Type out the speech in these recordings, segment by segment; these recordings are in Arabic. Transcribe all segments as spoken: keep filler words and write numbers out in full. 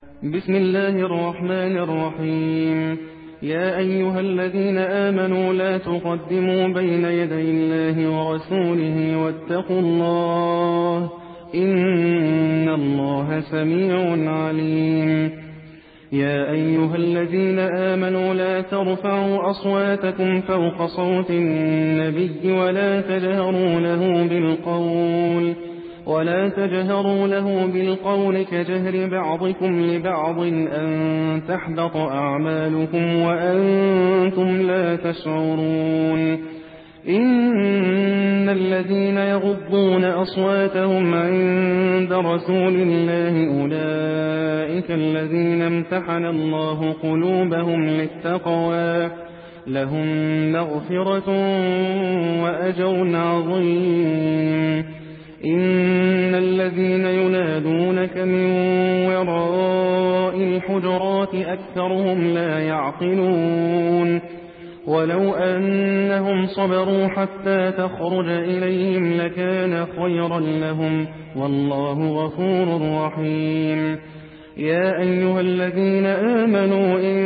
بسم الله الرحمن الرحيم. يا أيها الذين آمنوا لا تقدموا بين يدي الله ورسوله واتقوا الله إن الله سميع عليم. يا أيها الذين آمنوا لا ترفعوا أصواتكم فوق صوت النبي ولا تجهروا له بالقول ولا تجهروا له بالقول كجهر بعضكم لبعض أن تحبط أعمالكم وأنتم لا تشعرون. إن الذين يغضون أصواتهم عند رسول الله أولئك الذين امتحن الله قلوبهم للتقوى لهم مغفرة وأجر عظيم. إن الذين ينادونك من وراء الحجرات أكثرهم لا يعقلون. ولو أنهم صبروا حتى تخرج إليهم لكان خيرا لهم والله غفور رحيم. يا أيها الذين آمنوا إن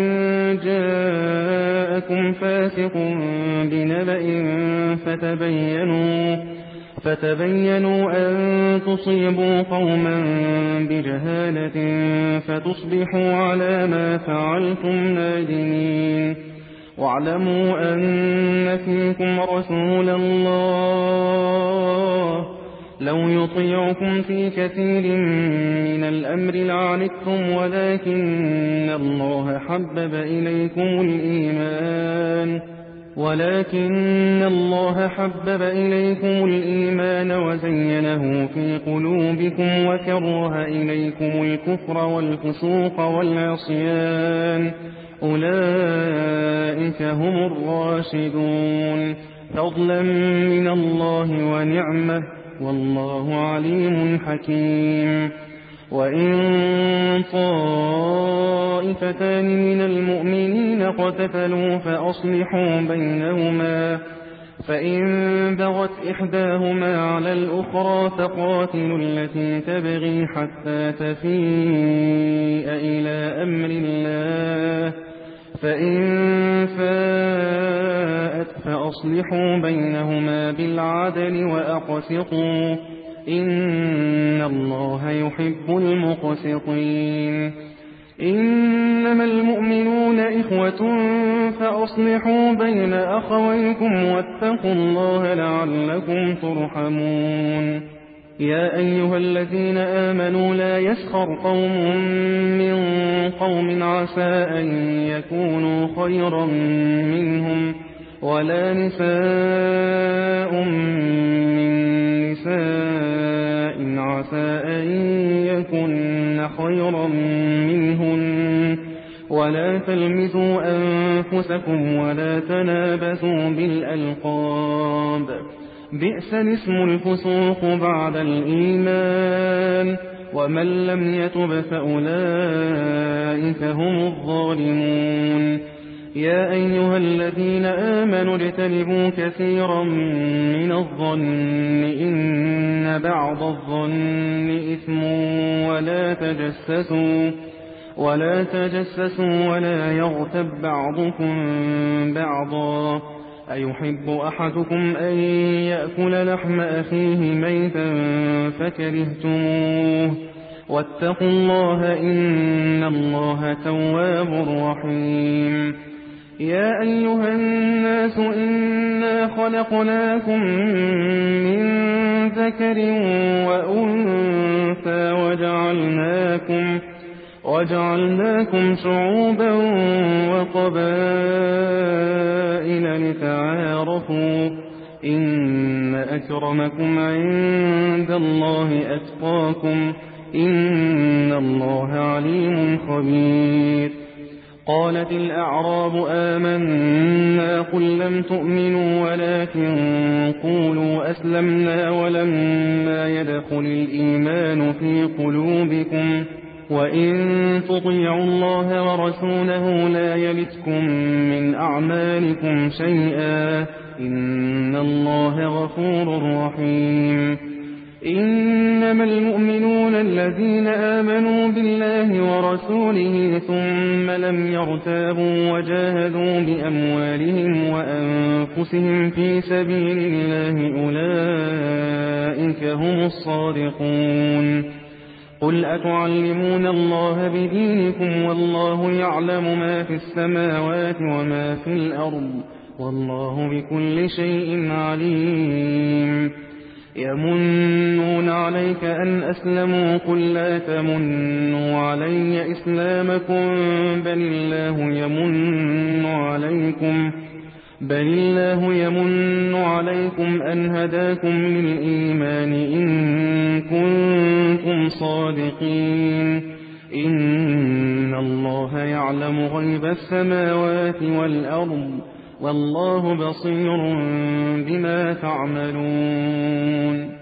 جاءكم فاسق بنبأ فتبينوا فتبينوا أن تصيبوا قوما بجهالة فتصبحوا على ما فعلتم نادمين. واعلموا أن فيكم رسول الله لو يطيعكم في كثير من الأمر لعنتم ولكن الله حبب إليكم الإيمان ولكن الله حبب إليكم الإيمان وزينه في قلوبكم وكره إليكم الكفر والفسوق والعصيان أولئك هم الراشدون فضلا من الله ونعمة والله عليم حكيم. وإن طائفتان من المؤمنين اقتتلوا فأصلحوا بينهما فإن بغت إحداهما على الأخرى فقاتلوا التي تبغي حتى تفيء إلى أمر الله فإن فاءت فأصلحوا بينهما بالعدل وأقسطوا إن الله يحب المقسطين. إنما المؤمنون إخوة فأصلحوا بين أخويكم واتقوا الله لعلكم ترحمون. يا أيها الذين آمنوا لا يسخر قوم من قوم عسى أن يكونوا خيرا منهم ولا نساء من نساء عسى أن يكن خيرا منهن ولا تلمزوا أنفسكم ولا تنابزوا بالألقاب بئس الاسم الفسوق بعد الإيمان ومن لم يتب فأولئك هم الظالمون. يا أيها الذين آمنوا اجتنبوا كثيرا من الظن إن بعض الظن إثم ولا تجسسوا ولا تجسسوا ولا يغتب بعضكم بعضا أيحب أحدكم أن يأكل لحم أخيه ميتا فكرهتموه واتقوا الله إن الله تواب رحيم. يا أيها الناس إنا خلقناكم من ذكر وأنثى وجعلناكم وجعلناكم شعوبا وقبائل لتعارفوا إن أكرمكم عند الله أتقاكم إن الله عليم خبير. قالت الأعراب آمنا قل لم تؤمنوا ولكن قولوا أسلمنا ولما يدخل الإيمان في قلوبكم وإن تطيعوا الله ورسوله لا يلتكم من أعمالكم شيئا إن الله غفور رحيم. إنما المؤمنون الذين آمنوا بالله ورسوله ثم لم يرتابوا وجاهدوا بأموالهم وأنفسهم في سبيل الله أولئك هم الصادقون. قل أتعلمون الله بدينكم والله يعلم ما في السماوات وما في الأرض والله بكل شيء عليم. يمنون عليك أن أسلموا قل لا تمنوا علي إسلامكم بل الله يمن عليكم بل الله يمن عليكم أن هداكم للإيمان إن كنتم صادقين. إن الله يعلم غيب السماوات والأرض والله بصير بما تعملون.